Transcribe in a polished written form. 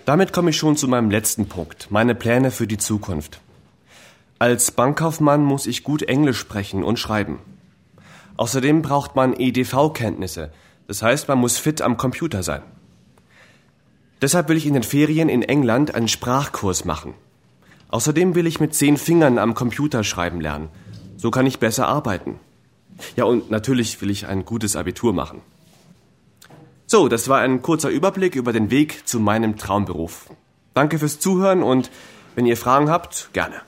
Damit komme ich schon zu meinem letzten Punkt, meine Pläne für die Zukunft. Als Bankkaufmann muss ich gut Englisch sprechen und schreiben. Außerdem braucht man EDV-Kenntnisse, das heißt, man muss fit am Computer sein. Deshalb will ich in den Ferien in England einen Sprachkurs machen. Außerdem will ich mit 10 Fingern am Computer schreiben lernen. So kann ich besser arbeiten. Ja, und natürlich will ich ein gutes Abitur machen. So, das war ein kurzer Überblick über den Weg zu meinem Traumberuf. Danke fürs Zuhören und wenn ihr Fragen habt, gerne.